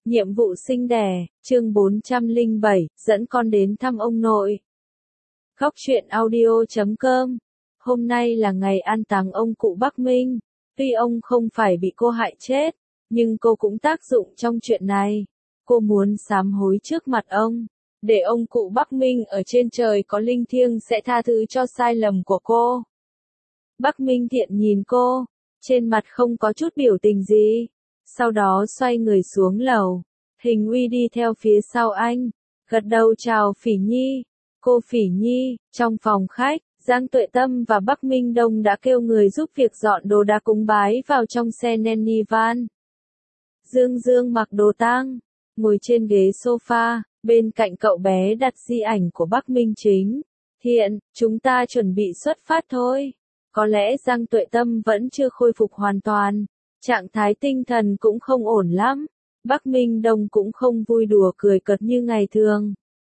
Nhiệm vụ sinh đẻ, chương 407, dẫn con đến thăm ông nội. Góc truyện audio.com. Hôm nay là ngày an táng ông cụ Bắc Minh. Tuy ông không phải bị cô hại chết, nhưng cô cũng tác dụng trong chuyện này. Cô muốn sám hối trước mặt ông, để ông cụ Bắc Minh ở trên trời có linh thiêng sẽ tha thứ cho sai lầm của cô. Bắc Minh Thiện nhìn cô, trên mặt không có chút biểu tình gì. Sau đó xoay người xuống lầu. Hình Uy đi theo phía sau anh, gật đầu chào Phỉ Nhi. Cô Phỉ Nhi, trong phòng khách, Giang Tuệ Tâm và Bắc Minh Đông đã kêu người giúp việc dọn đồ đạc cúng bái vào trong xe Nanny van. Dương Dương mặc đồ tang, ngồi trên ghế sofa, bên cạnh cậu bé đặt di ảnh của Bắc Minh Chính. Thiện, chúng ta chuẩn bị xuất phát thôi. Có lẽ Giang Tuệ Tâm vẫn chưa khôi phục hoàn toàn. Trạng thái tinh thần cũng không ổn lắm. Bắc Minh Đông cũng không vui đùa cười cợt như ngày thường.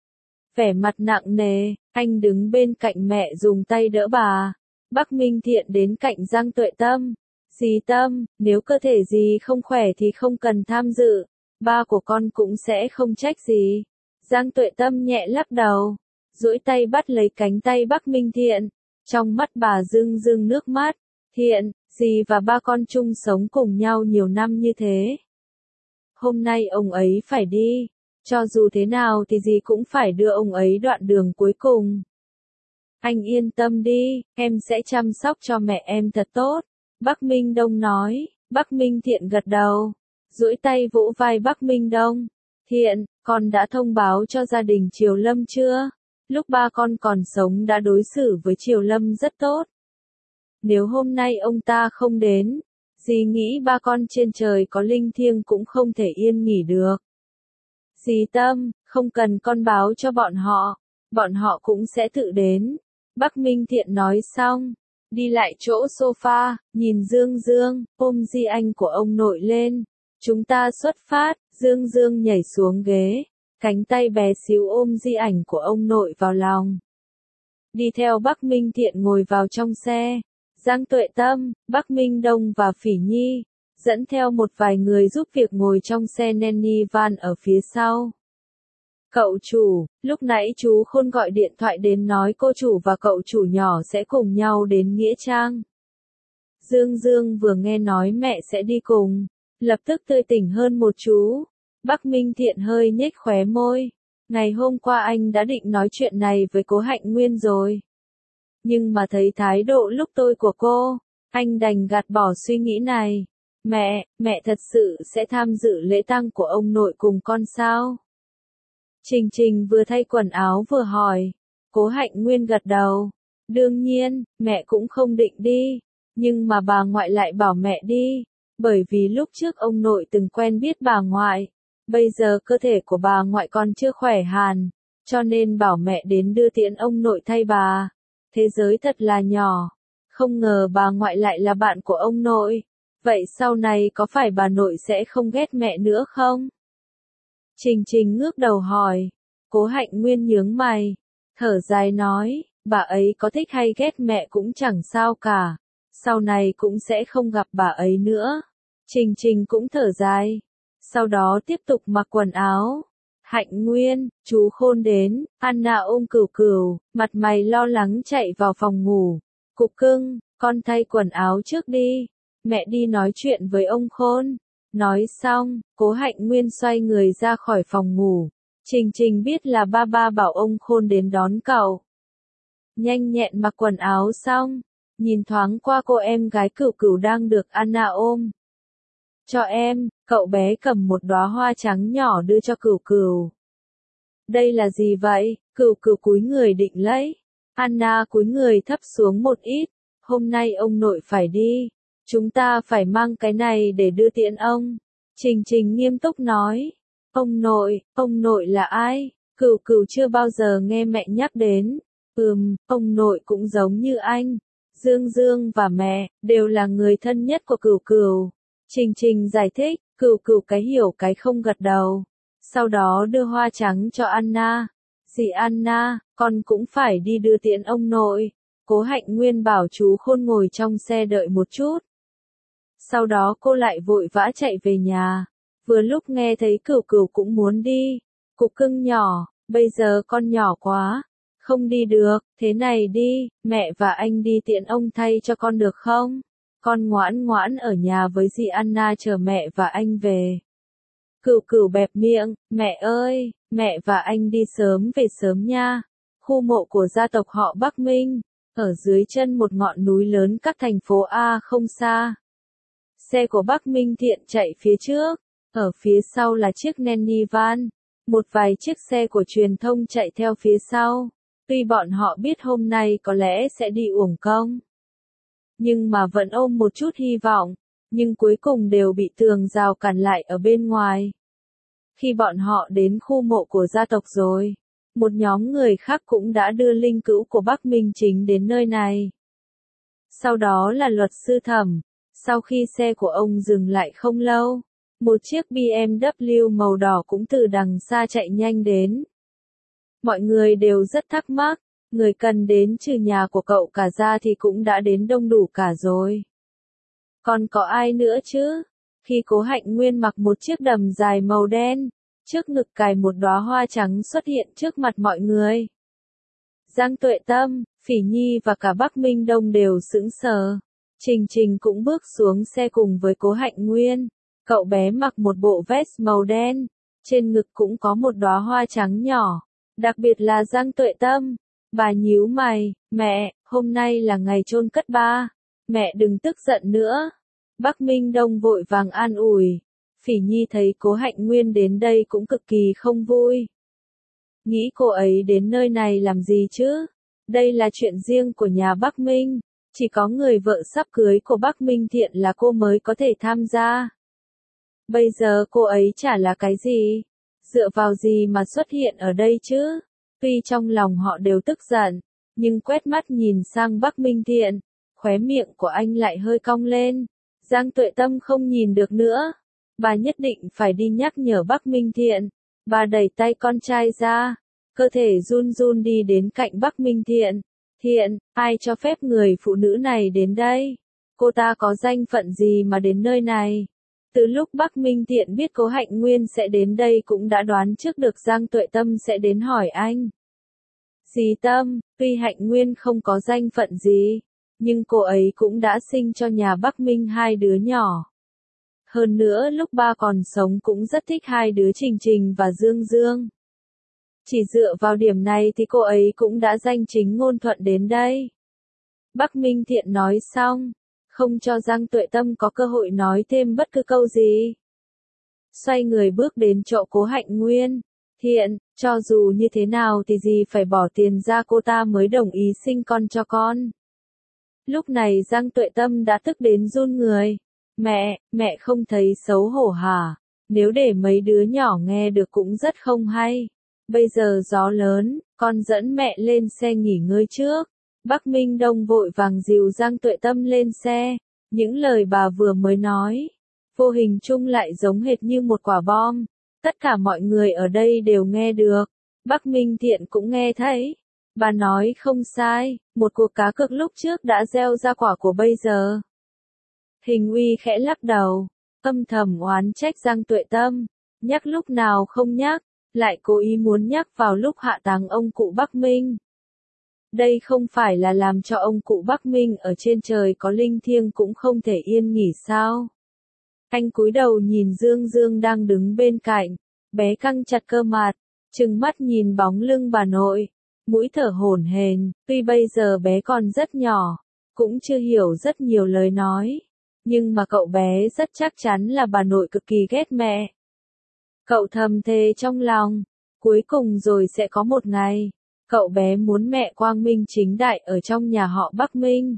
Vẻ mặt nặng nề, anh đứng bên cạnh mẹ dùng tay đỡ bà. Bắc Minh Thiện đến cạnh Giang Tuệ Tâm. Dì Tâm, nếu cơ thể dì không khỏe thì không cần tham dự. Ba của con cũng sẽ không trách gì. Giang Tuệ Tâm nhẹ lắc đầu, duỗi tay bắt lấy cánh tay Bắc Minh Thiện. Trong mắt bà rưng rưng nước mắt. Thiện, dì và ba con chung sống cùng nhau nhiều năm như thế. Hôm nay ông ấy phải đi. Cho dù thế nào thì dì cũng phải đưa ông ấy đoạn đường cuối cùng. Anh yên tâm đi, em sẽ chăm sóc cho mẹ em thật tốt. Bắc Minh Đông nói. Bắc Minh Thiện gật đầu, duỗi tay vỗ vai Bắc Minh Đông. Thiện, con đã thông báo cho gia đình Triều Lâm chưa? Lúc ba con còn sống đã đối xử với Triều Lâm rất tốt. Nếu hôm nay ông ta không đến, dì nghĩ ba con trên trời có linh thiêng cũng không thể yên nghỉ được. Dì Tâm, không cần con báo cho bọn họ cũng sẽ tự đến. Bắc Minh Thiện nói xong, đi lại chỗ sofa, nhìn Dương Dương, ôm di anh của ông nội lên. Chúng ta xuất phát. Dương Dương nhảy xuống ghế, cánh tay bé xíu ôm di ảnh của ông nội vào lòng. Đi theo Bắc Minh Thiện ngồi vào trong xe. Giang Tuệ Tâm, Bắc Minh Đông và Phỉ Nhi, dẫn theo một vài người giúp việc ngồi trong xe Nanny van ở phía sau. Cậu chủ, lúc nãy chú Khôn gọi điện thoại đến nói cô chủ và cậu chủ nhỏ sẽ cùng nhau đến Nghĩa Trang. Dương Dương vừa nghe nói mẹ sẽ đi cùng, lập tức tươi tỉnh hơn một chú. Bắc Minh Thiện hơi nhếch khóe môi. Ngày hôm qua anh đã định nói chuyện này với Cố Hạnh Nguyên rồi. Nhưng mà thấy thái độ lúc tôi của cô, anh đành gạt bỏ suy nghĩ này. Mẹ thật sự sẽ tham dự lễ tang của ông nội cùng con sao? Trình Trình vừa thay quần áo vừa hỏi. Cố Hạnh Nguyên gật đầu. Đương nhiên, mẹ cũng không định đi. Nhưng mà bà ngoại lại bảo mẹ đi. Bởi vì lúc trước ông nội từng quen biết bà ngoại. Bây giờ cơ thể của bà ngoại còn chưa khỏe hẳn. Cho nên bảo mẹ đến đưa tiễn ông nội thay bà. Thế giới thật là nhỏ. Không ngờ bà ngoại lại là bạn của ông nội. Vậy sau này có phải bà nội sẽ không ghét mẹ nữa không? Trình Trình ngước đầu hỏi. Cố Hạnh Nguyên nhướng mày, thở dài nói, bà ấy có thích hay ghét mẹ cũng chẳng sao cả. Sau này cũng sẽ không gặp bà ấy nữa. Trình Trình cũng thở dài. Sau đó tiếp tục mặc quần áo. Hạnh Nguyên, chú Khôn đến. Anna ôm Cửu Cửu, mặt mày lo lắng chạy vào phòng ngủ. Cục cưng, con thay quần áo trước đi. Mẹ đi nói chuyện với ông Khôn. Nói xong, Cố Hạnh Nguyên xoay người ra khỏi phòng ngủ. Trình Trình biết là ba bảo ông Khôn đến đón cậu. Nhanh nhẹn mặc quần áo xong, nhìn thoáng qua cô em gái Cửu Cửu đang được Anna ôm. Cho em, cậu bé cầm một đóa hoa trắng nhỏ đưa cho Cửu Cửu. Đây là gì vậy? Cửu Cửu cúi người định lấy. Anna cúi người thấp xuống một ít. Hôm nay ông nội phải đi. Chúng ta phải mang cái này để đưa tiễn ông. Trình Trình nghiêm túc nói. Ông nội là ai? Cửu Cửu chưa bao giờ nghe mẹ nhắc đến. Ông nội cũng giống như anh. Dương Dương và mẹ, đều là người thân nhất của Cửu Cửu. Trình Trình giải thích, Cửu Cửu cái hiểu cái không gật đầu. Sau đó đưa hoa trắng cho Anna. Dì Anna, con cũng phải đi đưa tiễn ông nội. Cố Hạnh Nguyên bảo chú Khôn ngồi trong xe đợi một chút. Sau đó cô lại vội vã chạy về nhà. Vừa lúc nghe thấy Cửu Cửu cũng muốn đi. Cục cưng nhỏ, bây giờ con nhỏ quá. Không đi được, thế này đi, mẹ và anh đi tiện ông thay cho con được không? Con ngoãn ngoãn ở nhà với dì Anna chờ mẹ và anh về. Cửu Cửu bẹp miệng, mẹ ơi, mẹ và anh đi sớm về sớm nha. Khu mộ của gia tộc họ Bắc Minh, ở dưới chân một ngọn núi lớn cách thành phố A không xa. Xe của Bắc Minh Thiện chạy phía trước, ở phía sau là chiếc Nanny van, một vài chiếc xe của truyền thông chạy theo phía sau. Tuy bọn họ biết hôm nay có lẽ sẽ đi uổng công, nhưng mà vẫn ôm một chút hy vọng, nhưng cuối cùng đều bị tường rào cản lại ở bên ngoài. Khi bọn họ đến khu mộ của gia tộc rồi, một nhóm người khác cũng đã đưa linh cữu của Bắc Minh Chính đến nơi này. Sau đó là luật sư Thẩm, sau khi xe của ông dừng lại không lâu, một chiếc BMW màu đỏ cũng từ đằng xa chạy nhanh đến. Mọi người đều rất thắc mắc, người cần đến trừ nhà của cậu cả ra thì cũng đã đến đông đủ cả rồi. Còn có ai nữa chứ? Khi Cố Hạnh Nguyên mặc một chiếc đầm dài màu đen, trước ngực cài một đóa hoa trắng xuất hiện trước mặt mọi người. Giang Tuệ Tâm, Phỉ Nhi và cả Bắc Minh Đông đều sững sờ. Trình Trình cũng bước xuống xe cùng với Cố Hạnh Nguyên. Cậu bé mặc một bộ vest màu đen, trên ngực cũng có một đóa hoa trắng nhỏ. Đặc biệt là Giang Tuệ Tâm, bà nhíu mày, mẹ, hôm nay là ngày chôn cất ba, mẹ đừng tức giận nữa. Bắc Minh Đông vội vàng an ủi, Phỉ Nhi thấy Cố Hạnh Nguyên đến đây cũng cực kỳ không vui. Nghĩ cô ấy đến nơi này làm gì chứ? Đây là chuyện riêng của nhà Bắc Minh, chỉ có người vợ sắp cưới của Bắc Minh Thiện là cô mới có thể tham gia. Bây giờ cô ấy chả là cái gì? Dựa vào gì mà xuất hiện ở đây chứ? Tuy trong lòng họ đều tức giận, nhưng quét mắt nhìn sang Bắc Minh Thiện, khóe miệng của anh lại hơi cong lên. Giang Tuệ Tâm không nhìn được nữa. Bà nhất định phải đi nhắc nhở Bắc Minh Thiện. Bà đẩy tay con trai ra, cơ thể run run đi đến cạnh Bắc Minh Thiện. Thiện, ai cho phép người phụ nữ này đến đây? Cô ta có danh phận gì mà đến nơi này? Từ lúc Bắc Minh Thiện biết Cố Hạnh Nguyên sẽ đến đây cũng đã đoán trước được Giang Tuệ Tâm sẽ đến hỏi anh. Dì Tâm, tuy Hạnh Nguyên không có danh phận gì, nhưng cô ấy cũng đã sinh cho nhà Bắc Minh hai đứa nhỏ. Hơn nữa lúc ba còn sống cũng rất thích hai đứa Trình Trình và Dương Dương. Chỉ dựa vào điểm này thì cô ấy cũng đã danh chính ngôn thuận đến đây. Bắc Minh Thiện nói xong, không cho Giang Tuệ Tâm có cơ hội nói thêm bất cứ câu gì. Xoay người bước đến chỗ Cố Hạnh Nguyên. Thiện, cho dù như thế nào thì dì phải bỏ tiền ra cô ta mới đồng ý sinh con cho con. Lúc này Giang Tuệ Tâm đã tức đến run người. Mẹ không thấy xấu hổ hả? Nếu để mấy đứa nhỏ nghe được cũng rất không hay. Bây giờ gió lớn, con dẫn mẹ lên xe nghỉ ngơi trước. Bắc Minh Đông vội vàng dìu Giang Tuệ Tâm lên xe. Những lời bà vừa mới nói, vô hình chung lại giống hệt như một quả bom. Tất cả mọi người ở đây đều nghe được. Bắc Minh Thiện cũng nghe thấy. Bà nói không sai, một cuộc cá cược lúc trước đã gieo ra quả của bây giờ. Hình Uy khẽ lắc đầu, âm thầm oán trách Giang Tuệ Tâm, nhắc lúc nào không nhắc, lại cố ý muốn nhắc vào lúc hạ táng ông cụ Bắc Minh. Đây không phải là làm cho ông cụ Bắc Minh ở trên trời có linh thiêng cũng không thể yên nghỉ sao? Anh cúi đầu nhìn Dương Dương đang đứng bên cạnh, bé căng chặt cơ mặt, trừng mắt nhìn bóng lưng bà nội, mũi thở hổn hển, tuy bây giờ bé còn rất nhỏ, cũng chưa hiểu rất nhiều lời nói, nhưng mà cậu bé rất chắc chắn là bà nội cực kỳ ghét mẹ. Cậu thầm thề trong lòng, cuối cùng rồi sẽ có một ngày, cậu bé muốn mẹ quang minh chính đại ở trong nhà họ Bắc Minh.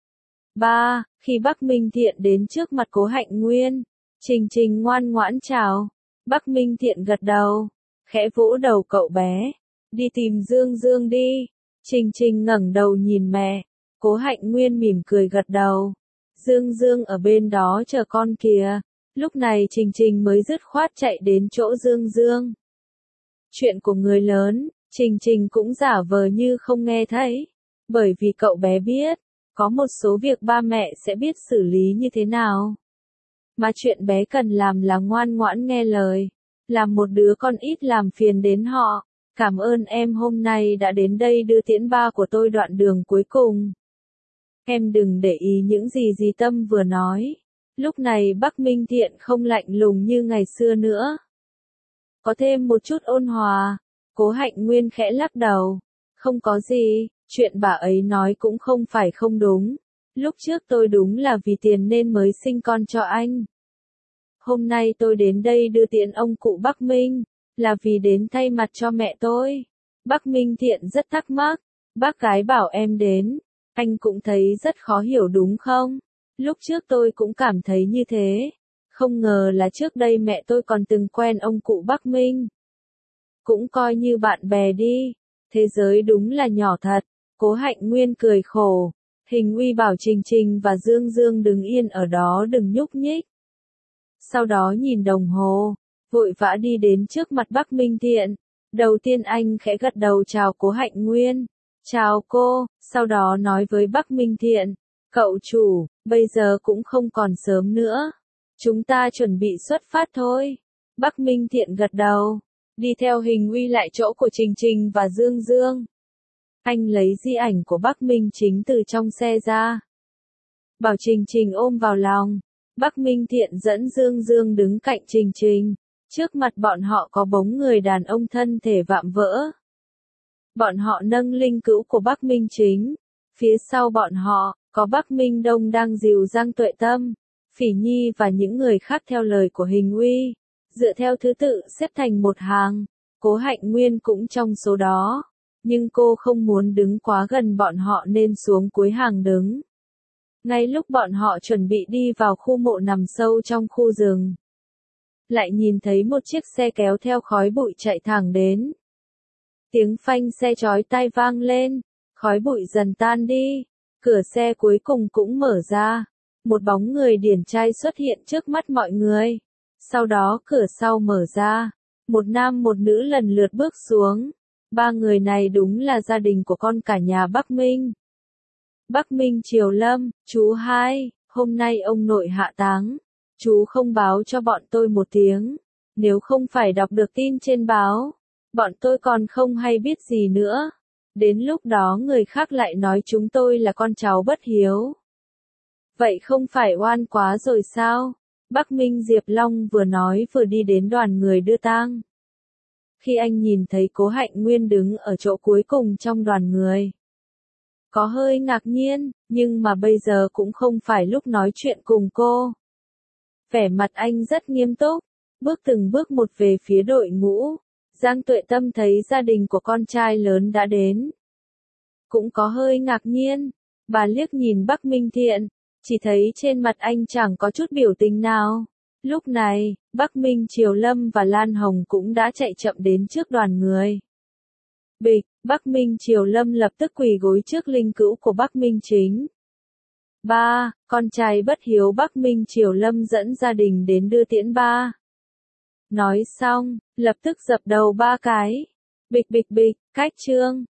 Khi Bắc Minh Thiện đến trước mặt Cố Hạnh Nguyên, Trình Trình ngoan ngoãn chào. Bắc Minh Thiện gật đầu, khẽ vỗ đầu cậu bé. Đi tìm Dương Dương đi. Trình Trình ngẩng đầu nhìn mẹ. Cố Hạnh Nguyên mỉm cười gật đầu. Dương Dương ở bên đó chờ con kìa. Lúc này Trình Trình mới dứt khoát chạy đến chỗ Dương Dương. Chuyện của người lớn, Trình Trình cũng giả vờ như không nghe thấy. Bởi vì cậu bé biết, có một số việc ba mẹ sẽ biết xử lý như thế nào. Mà chuyện bé cần làm là ngoan ngoãn nghe lời, làm một đứa con ít làm phiền đến họ. Cảm ơn em hôm nay đã đến đây đưa tiễn ba của tôi đoạn đường cuối cùng. Em đừng để ý những gì dì Tâm vừa nói. Lúc này Bắc Minh Thiện không lạnh lùng như ngày xưa nữa. Có thêm một chút ôn hòa. Cố Hạnh Nguyên khẽ lắc đầu. Không có gì, chuyện bà ấy nói cũng không phải không đúng. Lúc trước tôi đúng là vì tiền nên mới sinh con cho anh. Hôm nay tôi đến đây đưa tiễn ông cụ Bắc Minh, là vì đến thay mặt cho mẹ tôi. Bắc Minh Thiện rất thắc mắc. Bác gái bảo em đến. Anh cũng thấy rất khó hiểu đúng không? Lúc trước tôi cũng cảm thấy như thế. Không ngờ là trước đây mẹ tôi còn từng quen ông cụ Bắc Minh. Cũng coi như bạn bè đi. Thế giới đúng là nhỏ thật. Cố Hạnh Nguyên cười khổ. Hình Uy bảo Trình Trình và Dương Dương đứng yên ở đó đừng nhúc nhích. Sau đó nhìn đồng hồ, vội vã đi đến trước mặt Bắc Minh Thiện. Đầu tiên anh khẽ gật đầu chào Cố Hạnh Nguyên. Chào cô, sau đó nói với Bắc Minh Thiện. Cậu chủ, bây giờ cũng không còn sớm nữa. Chúng ta chuẩn bị xuất phát thôi. Bắc Minh Thiện gật đầu. Đi theo Hình Uy lại chỗ của Trình Trình và Dương Dương. Anh lấy di ảnh của Bắc Minh Chính từ trong xe ra. Bảo Trình Trình ôm vào lòng. Bắc Minh Thiện dẫn Dương Dương đứng cạnh Trình Trình. Trước mặt bọn họ có bóng người đàn ông thân thể vạm vỡ. Bọn họ nâng linh cữu của Bắc Minh Chính. Phía sau bọn họ, có Bắc Minh Đông đang dìu Giang Tuệ Tâm, Phỉ Nhi và những người khác theo lời của Hình Uy. Dựa theo thứ tự xếp thành một hàng. Cố Hạnh Nguyên cũng trong số đó. Nhưng cô không muốn đứng quá gần bọn họ nên xuống cuối hàng đứng. Ngay lúc bọn họ chuẩn bị đi vào khu mộ nằm sâu trong khu rừng, lại nhìn thấy một chiếc xe kéo theo khói bụi chạy thẳng đến. Tiếng phanh xe chói tai vang lên, khói bụi dần tan đi, cửa xe cuối cùng cũng mở ra. Một bóng người điển trai xuất hiện trước mắt mọi người. Sau đó cửa sau mở ra, một nam một nữ lần lượt bước xuống. Ba người này đúng là gia đình của con cả nhà Bắc Minh. Bắc Minh Triều Lâm, chú hai, hôm nay ông nội hạ táng. Chú không báo cho bọn tôi một tiếng. Nếu không phải đọc được tin trên báo, bọn tôi còn không hay biết gì nữa. Đến lúc đó người khác lại nói chúng tôi là con cháu bất hiếu. Vậy không phải oan quá rồi sao? Bắc Minh Diệp Long vừa nói vừa đi đến đoàn người đưa tang. Khi anh nhìn thấy Cố Hạnh Nguyên đứng ở chỗ cuối cùng trong đoàn người, có hơi ngạc nhiên, nhưng mà bây giờ cũng không phải lúc nói chuyện cùng cô. Vẻ mặt anh rất nghiêm túc, bước từng bước một về phía đội ngũ. Giang Tuệ Tâm thấy gia đình của con trai lớn đã đến. Cũng có hơi ngạc nhiên, bà liếc nhìn Bắc Minh Thiện, chỉ thấy trên mặt anh chẳng có chút biểu tình nào. Lúc này, Bắc Minh Triều Lâm và Lan Hồng cũng đã chạy chậm đến trước đoàn người. Bịch, Bắc Minh Triều Lâm lập tức quỳ gối trước linh cữu của Bắc Minh Chính. Ba, con trai bất hiếu Bắc Minh Triều Lâm dẫn gia đình đến đưa tiễn ba. Nói xong, lập tức dập đầu ba cái. Bịch bịch bịch, cách chương.